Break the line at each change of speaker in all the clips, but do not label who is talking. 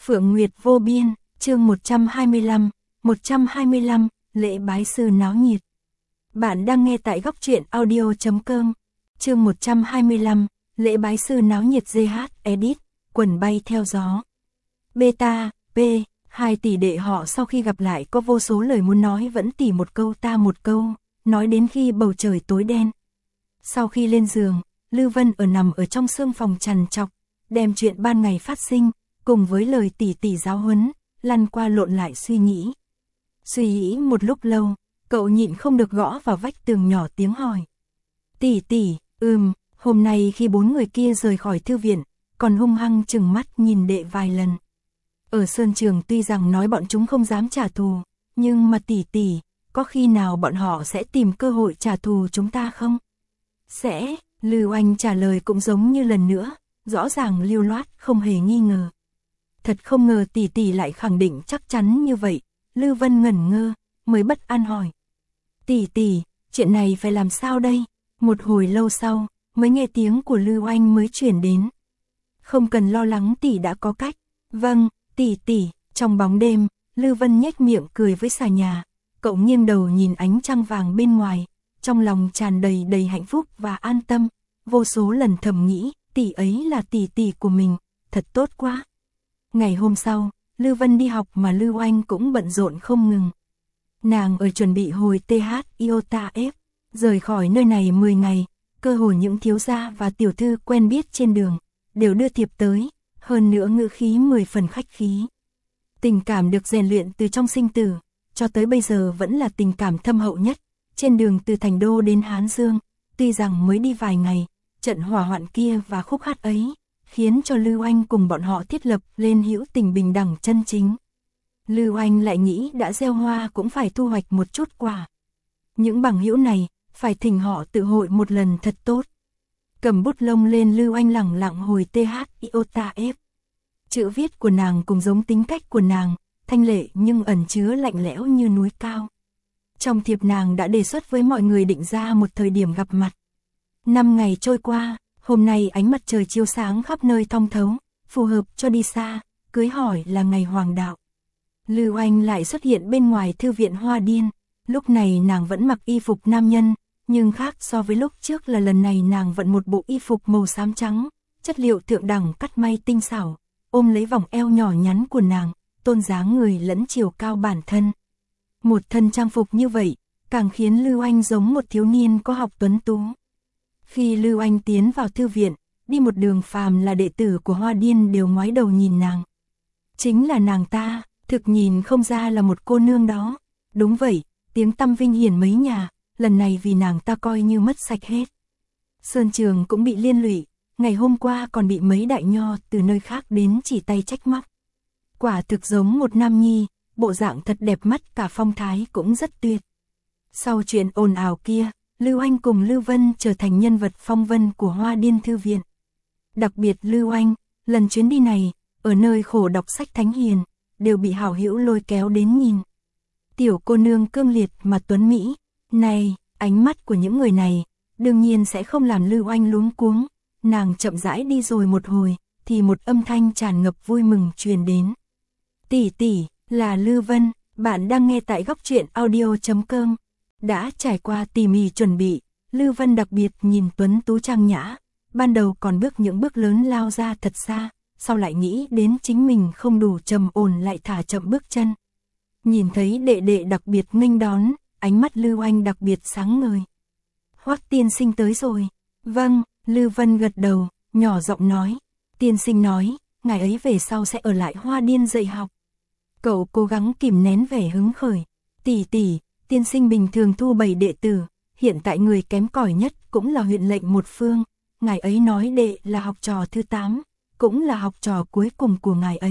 Phượng Nguyệt vô biên, chương 125, lễ bái sư náo nhiệt. Bạn đang nghe tại góc truyện audio.com, chương 125, lễ bái sư náo nhiệt GH edit, quần bay theo gió. Beta, P, hai tỷ đệ họ sau khi gặp lại có vô số lời muốn nói vẫn tỉ một câu ta một câu, nói đến khi bầu trời tối đen. Sau khi lên giường, Lư Vân nằm ở trong sương phòng trằn trọc, đem chuyện ban ngày phát sinh, cùng với lời tỷ tỷ giáo huấn, lăn qua lộn lại suy nghĩ. Suy nghĩ một lúc lâu, cậu nhịn không được gõ vào vách tường nhỏ tiếng hỏi. Tỷ tỷ, hôm nay khi bốn người kia rời khỏi thư viện, còn hung hăng chừng mắt nhìn đệ vài lần. Ở Sơn Trường tuy rằng nói bọn chúng không dám trả thù, nhưng mà tỷ tỷ, có khi nào bọn họ sẽ tìm cơ hội trả thù chúng ta không? Sẽ, Lư Oanh trả lời cũng giống như lần nữa, rõ ràng lưu loát không hề nghi ngờ. Thật không ngờ tỷ tỷ lại khẳng định chắc chắn như vậy, Lư Vân ngẩn ngơ, mới bất an hỏi. Tỷ tỷ, chuyện này phải làm sao đây? Một hồi lâu sau, mới nghe tiếng của Lư Oanh mới chuyển đến. Không cần lo lắng tỷ đã có cách. Vâng, tỷ tỷ. Trong bóng đêm, Lư Vân nhếch miệng cười với xà nhà. Cậu nghiêng đầu nhìn ánh trăng vàng bên ngoài, trong lòng tràn đầy hạnh phúc và an tâm. Vô số lần thầm nghĩ, tỷ ấy là tỷ tỷ của mình, thật tốt quá. Ngày hôm sau, Lư Vân đi học mà Lư Oanh cũng bận rộn không ngừng. Nàng ở chuẩn bị hồi TH Iota F, rời khỏi nơi này 10 ngày, cơ hội những thiếu gia và tiểu thư quen biết trên đường, đều đưa thiệp tới, hơn nữa ngữ khí 10 phần khách khí. Tình cảm được rèn luyện từ trong sinh tử, cho tới bây giờ vẫn là tình cảm thâm hậu nhất, trên đường từ Thành Đô đến Hán Dương, tuy rằng mới đi vài ngày, trận hỏa hoạn kia và khúc hát ấy, khiến cho Lư Oanh cùng bọn họ thiết lập lên hữu tình bình đẳng chân chính. Lư Oanh lại nghĩ đã gieo hoa cũng phải thu hoạch một chút quả. Những bằng hữu này, phải thỉnh họ tự hội một lần thật tốt. Cầm bút lông lên, Lư Oanh lẳng lặng hồi TH Iota F. Chữ viết của nàng cùng giống tính cách của nàng, thanh lệ nhưng ẩn chứa lạnh lẽo như núi cao. Trong thiệp nàng đã đề xuất với mọi người định ra một thời điểm gặp mặt. 5 ngày trôi qua, hôm nay ánh mặt trời chiếu sáng khắp nơi thong thấu, phù hợp cho đi xa, cưới hỏi là ngày hoàng đạo. Lư Oanh lại xuất hiện bên ngoài thư viện Hoa Điên, lúc này nàng vẫn mặc y phục nam nhân, nhưng khác so với lúc trước là lần này nàng vận một bộ y phục màu xám trắng, chất liệu thượng đẳng cắt may tinh xảo, ôm lấy vòng eo nhỏ nhắn của nàng, tôn dáng người lẫn chiều cao bản thân. Một thân trang phục như vậy, càng khiến Lư Oanh giống một thiếu niên có học tuấn tú. Khi Lư Oanh tiến vào thư viện, đi một đường phàm là đệ tử của Hoa Điên đều ngoái đầu nhìn nàng. Chính là nàng ta, thực nhìn không ra là một cô nương đó. Đúng vậy, tiếng tăm vinh hiển mấy nhà, lần này vì nàng ta coi như mất sạch hết. Sơn Trường cũng bị liên lụy, ngày hôm qua còn bị mấy đại nho từ nơi khác đến chỉ tay trách móc. Quả thực giống một nam nhi, bộ dạng thật đẹp mắt, cả phong thái cũng rất tuyệt. Sau chuyện ồn ào kia, Lư Oanh cùng Lư Vân trở thành nhân vật phong vân của Hoa Điên thư viện. Đặc biệt Lư Oanh, lần chuyến đi này, ở nơi khổ đọc sách thánh hiền, đều bị hảo hữu lôi kéo đến nhìn. Tiểu cô nương cương liệt mà tuấn mỹ, này, ánh mắt của những người này, đương nhiên sẽ không làm Lư Oanh luống cuống. Nàng chậm rãi đi rồi một hồi, thì một âm thanh tràn ngập vui mừng truyền đến. Tỷ tỷ, là Lư Vân, bạn đang nghe tại góc truyện audio.com. Đã trải qua tỉ mỉ chuẩn bị, Lư Vân đặc biệt nhìn tuấn tú trang nhã, ban đầu còn bước những bước lớn lao ra thật xa, sau lại nghĩ đến chính mình không đủ trầm ổn lại thả chậm bước chân. Nhìn thấy đệ đệ đặc biệt nghênh đón, ánh mắt Lư Oanh đặc biệt sáng ngời. Hoắc tiên sinh tới rồi. Vâng, Lư Vân gật đầu, nhỏ giọng nói. Tiên sinh nói, ngày ấy về sau sẽ ở lại Hoa Điên dạy học. Cậu cố gắng kìm nén vẻ hứng khởi. Tỷ tỷ, tiên sinh bình thường thu 7 đệ tử, hiện tại người kém cỏi nhất cũng là huyện lệnh một phương. Ngài ấy nói đệ là học trò thứ 8, cũng là học trò cuối cùng của ngài ấy.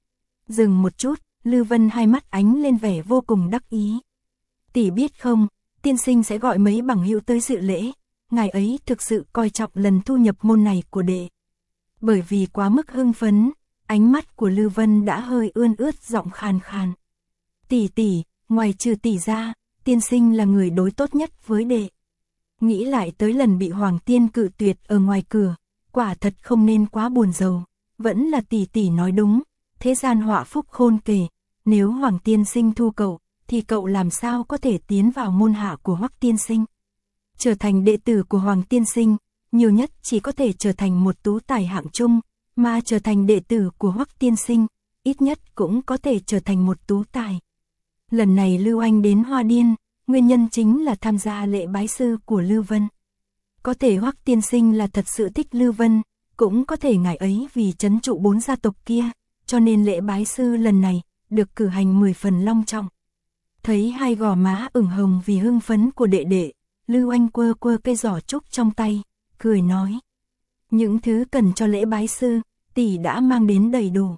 Dừng một chút, Lư Vân hai mắt ánh lên vẻ vô cùng đắc ý. Tỷ biết không, tiên sinh sẽ gọi mấy bằng hữu tới dự lễ. Ngài ấy thực sự coi trọng lần thu nhập môn này của đệ. Bởi vì quá mức hưng phấn, ánh mắt của Lư Vân đã hơi ươn ướt, giọng khàn khàn. Tỷ tỷ, ngoài trừ tỷ ra, tiên sinh là người đối tốt nhất với đệ. Nghĩ lại tới lần bị Hoàng Tiên cự tuyệt ở ngoài cửa, quả thật không nên quá buồn rầu. Vẫn là tỷ tỷ nói đúng, thế gian họa phúc khôn kể, nếu Hoàng tiên sinh thu cậu, thì cậu làm sao có thể tiến vào môn hạ của Hoắc tiên sinh. Trở thành đệ tử của Hoàng tiên sinh, nhiều nhất chỉ có thể trở thành một tú tài hạng trung, mà trở thành đệ tử của Hoắc tiên sinh, ít nhất cũng có thể trở thành một tú tài. Lần này Lưu Anh đến Hoa Điên, nguyên nhân chính là tham gia lễ bái sư của Lưu Vân. Có thể Hoắc tiên sinh là thật sự thích Lưu Vân, cũng có thể ngài ấy vì trấn trụ 4 gia tộc kia, cho nên lễ bái sư lần này được cử hành 10 phần long trọng. Thấy hai gò má ửng hồng vì hưng phấn của đệ đệ, Lưu Anh quơ quơ cây giỏ trúc trong tay, cười nói: "Những thứ cần cho lễ bái sư, tỷ đã mang đến đầy đủ.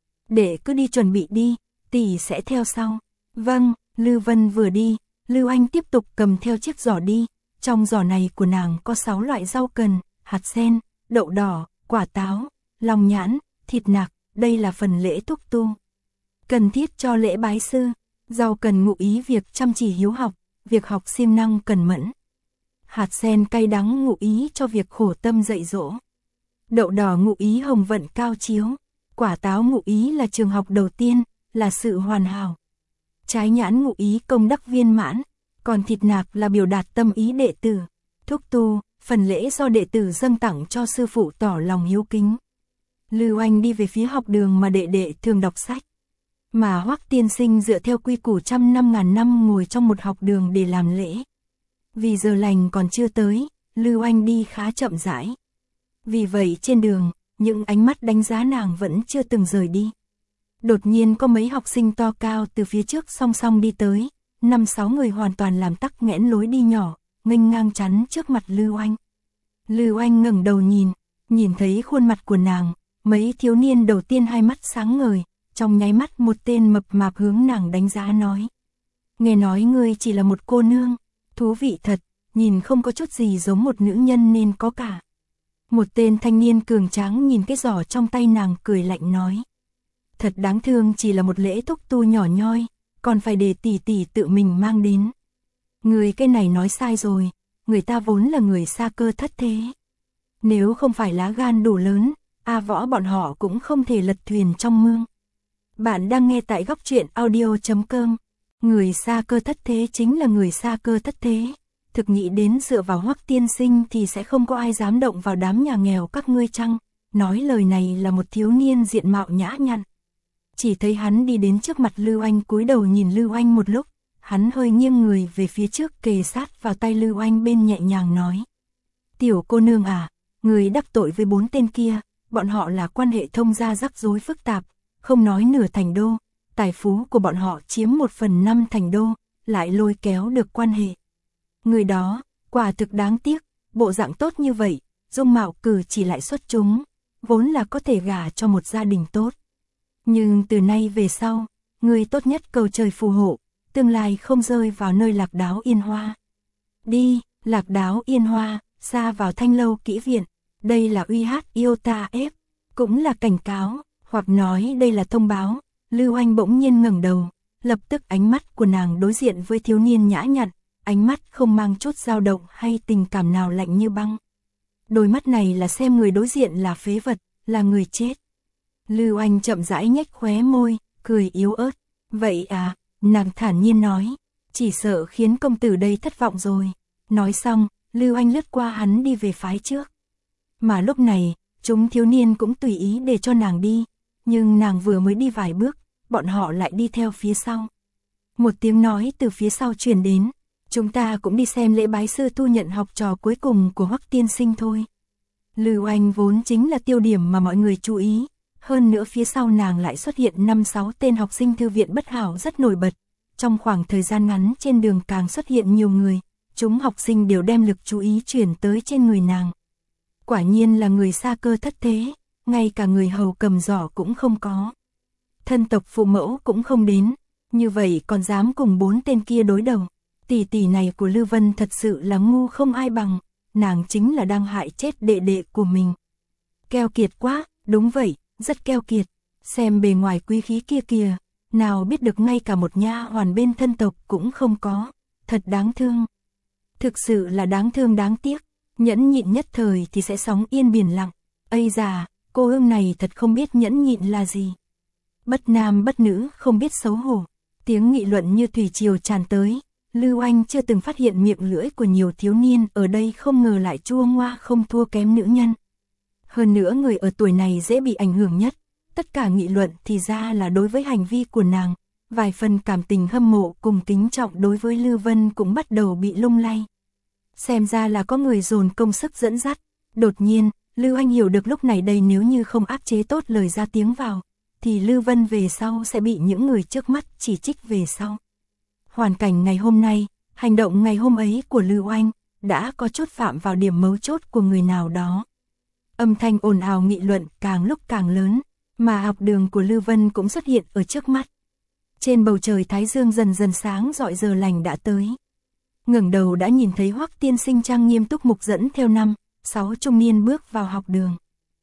Đệ cứ đi chuẩn bị đi, tỷ sẽ theo sau." "Vâng." Lưu Vân vừa đi, Lưu Anh tiếp tục cầm theo chiếc giỏ đi. Trong giỏ này của nàng có 6 loại rau cần, hạt sen, đậu đỏ, quả táo, long nhãn, thịt nạc, đây là phần lễ thúc tu. Cần thiết cho lễ bái sư. Rau cần ngụ ý việc chăm chỉ hiếu học, việc học siêng năng cần mẫn. Hạt sen cay đắng ngụ ý cho việc khổ tâm dạy dỗ. Đậu đỏ ngụ ý hồng vận cao chiếu. Quả táo ngụ ý là trường học đầu tiên, là sự hoàn hảo. Trái nhãn ngụ ý công đắc viên mãn, còn thịt nạc là biểu đạt tâm ý đệ tử. Thúc tu, phần lễ do đệ tử dâng tặng cho sư phụ tỏ lòng hiếu kính. Lưu Anh đi về phía học đường mà đệ đệ thường đọc sách. Mà Hoắc tiên sinh dựa theo quy củ trăm năm ngàn năm ngồi trong một học đường để làm lễ. Vì giờ lành còn chưa tới, Lưu Anh đi khá chậm rãi. Vì vậy trên đường, những ánh mắt đánh giá nàng vẫn chưa từng rời đi. Đột nhiên có mấy học sinh to cao từ phía trước song song đi tới, 5-6 người hoàn toàn làm tắc nghẽn lối đi nhỏ, nghênh ngang chắn trước mặt Lưu Anh. Lưu Anh ngẩng đầu nhìn thấy khuôn mặt của nàng, mấy thiếu niên đầu tiên hai mắt sáng ngời, trong nháy mắt một tên mập mạp hướng nàng đánh giá nói: "Nghe nói ngươi chỉ là một cô nương, thú vị thật, nhìn không có chút gì giống một nữ nhân nên có cả." Một tên thanh niên cường tráng nhìn cái giỏ trong tay nàng cười lạnh nói: "Thật đáng thương, chỉ là một lễ thúc tu nhỏ nhoi, còn phải để tỷ tỷ tự mình mang đến." "Người cái này nói sai rồi, người ta vốn là người xa cơ thất thế. Nếu không phải lá gan đủ lớn, A Võ bọn họ cũng không thể lật thuyền trong mương." Bạn đang nghe tại góc truyện audio.com. Người xa cơ thất thế chính là người xa cơ thất thế. Thực nghĩ đến dựa vào Hoắc tiên sinh thì sẽ không có ai dám động vào đám nhà nghèo các ngươi chăng? Nói lời này là một thiếu niên diện mạo nhã nhặn. Chỉ thấy hắn đi đến trước mặt Lưu Anh, cúi đầu nhìn Lưu Anh một lúc, hắn hơi nghiêng người về phía trước kề sát vào tay Lưu Anh bên nhẹ nhàng nói: "Tiểu cô nương à, người đắc tội với 4 tên kia, bọn họ là quan hệ thông gia rắc rối phức tạp, không nói nửa thành đô, tài phú của bọn họ chiếm 1/5 thành đô, lại lôi kéo được quan hệ. Người đó, quả thực đáng tiếc, bộ dạng tốt như vậy, dung mạo cử chỉ lại xuất chúng, vốn là có thể gả cho một gia đình tốt. Nhưng từ nay về sau, người tốt nhất cầu trời phù hộ, tương lai không rơi vào nơi lạc đáo yên hoa. Đi, lạc đáo yên hoa, xa vào Thanh Lâu Kỹ Viện, đây là uy hát yêu ta ép, cũng là cảnh cáo, hoặc nói đây là thông báo." Lưu Anh bỗng nhiên ngẩng đầu, lập tức ánh mắt của nàng đối diện với thiếu niên nhã nhặn, ánh mắt không mang chút dao động hay tình cảm nào, lạnh như băng. Đôi mắt này là xem người đối diện là phế vật, là người chết. Lưu Anh chậm rãi nhếch khóe môi, cười yếu ớt. "Vậy à?" Nàng thản nhiên nói, "chỉ sợ khiến công tử đây thất vọng rồi." Nói xong, Lưu Anh lướt qua hắn đi về phái trước. Mà lúc này, chúng thiếu niên cũng tùy ý để cho nàng đi, nhưng nàng vừa mới đi vài bước, bọn họ lại đi theo phía sau. Một tiếng nói từ phía sau truyền đến: "Chúng ta cũng đi xem lễ bái sư thu nhận học trò cuối cùng của Hoắc tiên sinh thôi." Lưu Anh vốn chính là tiêu điểm mà mọi người chú ý, hơn nữa phía sau nàng lại xuất hiện 5-6 tên học sinh thư viện bất hảo rất nổi bật. Trong khoảng thời gian ngắn trên đường càng xuất hiện nhiều người, chúng học sinh đều đem lực chú ý chuyển tới trên người nàng. Quả nhiên là người xa cơ thất thế, ngay cả người hầu cầm giỏ cũng không có. Thân tộc phụ mẫu cũng không đến, như vậy còn dám cùng 4 tên kia đối đầu. Tỷ tỷ này của Lưu Vân thật sự là ngu không ai bằng, nàng chính là đang hại chết đệ đệ của mình. Keo kiệt quá, đúng vậy, rất keo kiệt, xem bề ngoài quý khí kia kìa, nào biết được ngay cả một nha hoàn bên thân tộc cũng không có, thật đáng thương. Thực sự là đáng thương đáng tiếc, nhẫn nhịn nhất thời thì sẽ sóng yên biển lặng. Ây già, cô ương này thật không biết nhẫn nhịn là gì. Bất nam bất nữ không biết xấu hổ, tiếng nghị luận như thủy triều tràn tới. Lưu Anh chưa từng phát hiện miệng lưỡi của nhiều thiếu niên ở đây không ngờ lại chua ngoa không thua kém nữ nhân. Hơn nữa người ở tuổi này dễ bị ảnh hưởng nhất, tất cả nghị luận thì ra là đối với hành vi của nàng, vài phần cảm tình hâm mộ cùng kính trọng đối với Lưu Vân cũng bắt đầu bị lung lay. Xem ra là có người dồn công sức dẫn dắt, đột nhiên, Lưu Anh hiểu được lúc này đây nếu như không áp chế tốt lời ra tiếng vào, thì Lưu Vân về sau sẽ bị những người trước mắt chỉ trích về sau. Hoàn cảnh ngày hôm nay, hành động ngày hôm ấy của Lưu Anh, đã có chút phạm vào điểm mấu chốt của người nào đó. Âm thanh ồn ào nghị luận càng lúc càng lớn, mà học đường của Lưu Vân cũng xuất hiện ở trước mắt. Trên bầu trời thái dương dần dần sáng rọi giờ lành đã tới. Ngẩng đầu đã nhìn thấy Hoắc tiên sinh trang nghiêm túc mục dẫn theo 5-6 trung niên bước vào học đường.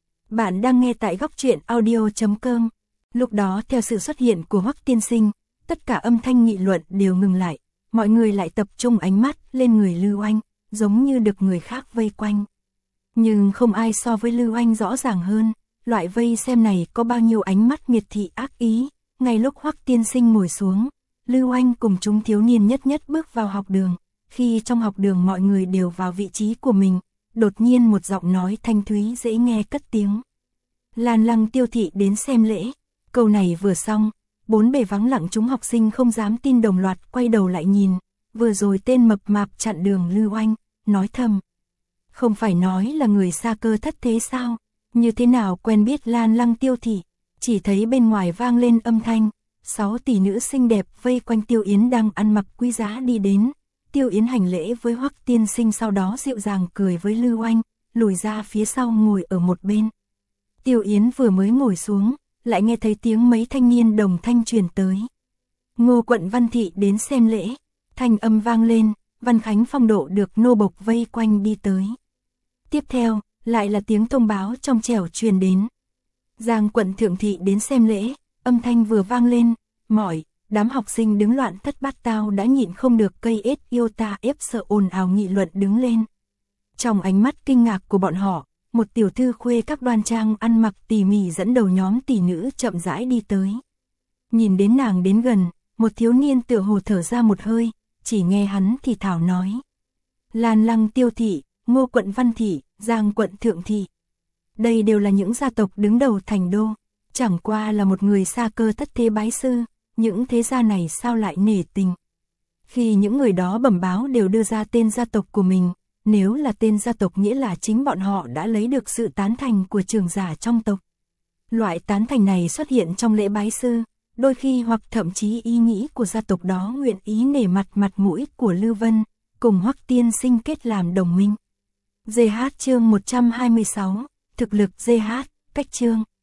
Bạn đang nghe tại góc truyện audio.com. Lúc đó theo sự xuất hiện của Hoắc tiên sinh, tất cả âm thanh nghị luận đều ngừng lại, mọi người lại tập trung ánh mắt lên người Lưu Anh, giống như được người khác vây quanh. Nhưng không ai so với Lưu Anh rõ ràng hơn, loại vây xem này có bao nhiêu ánh mắt miệt thị ác ý. Ngay lúc Hoắc tiên sinh ngồi xuống, Lưu Anh cùng chúng thiếu niên nhất nhất bước vào học đường. Khi trong học đường mọi người đều vào vị trí của mình, đột nhiên một giọng nói thanh thúy dễ nghe cất tiếng. Lan Lăng Tiêu thị đến xem lễ. Câu này vừa xong, bốn bề vắng lặng chúng học sinh không dám tin đồng loạt quay đầu lại nhìn. Vừa rồi tên mập mạp chặn đường Lưu Anh, nói thầm. Không phải nói là người xa cơ thất thế sao? Như thế nào quen biết Lan Lăng Tiêu thị? Chỉ thấy bên ngoài vang lên âm thanh, 6 tỷ nữ xinh đẹp vây quanh Tiêu Yến đang ăn mặc quý giá đi đến. Tiêu Yến hành lễ với Hoắc tiên sinh, sau đó dịu dàng cười với Lưu Anh, lùi ra phía sau ngồi ở một bên. Tiêu Yến vừa mới ngồi xuống, lại nghe thấy tiếng mấy thanh niên đồng thanh truyền tới. Ngô quận Văn thị đến xem lễ, thanh âm vang lên, Văn Khánh Phong độ được nô bộc vây quanh đi tới. Tiếp theo, lại là tiếng thông báo trong trẻo truyền đến. Giang quận Thượng thị đến xem lễ, âm thanh vừa vang lên, đám học sinh đứng loạn thất bát tao đã nhịn không được cây ết yêu ta ép sợ ồn ào nghị luận đứng lên. Trong ánh mắt kinh ngạc của bọn họ, một tiểu thư khuê các đoan trang ăn mặc tỉ mỉ dẫn đầu nhóm tỷ nữ chậm rãi đi tới. Nhìn đến nàng đến gần, một thiếu niên tựa hồ thở ra một hơi, chỉ nghe hắn thì thảo nói. Lan Lăng Tiêu thị, Ngô quận Văn thị, Giang quận Thượng thị. Đây đều là những gia tộc đứng đầu thành đô, chẳng qua là một người xa cơ thất thế bái sư, những thế gia này sao lại nể tình. Khi những người đó bẩm báo đều đưa ra tên gia tộc của mình, nếu là tên gia tộc nghĩa là chính bọn họ đã lấy được sự tán thành của trưởng giả trong tộc. Loại tán thành này xuất hiện trong lễ bái sư, đôi khi hoặc thậm chí ý nghĩ của gia tộc đó nguyện ý nể mặt mũi của Lưu Vân, cùng Hoắc tiên sinh kết làm đồng minh. GH chương 126, thực lực GH, cách chương.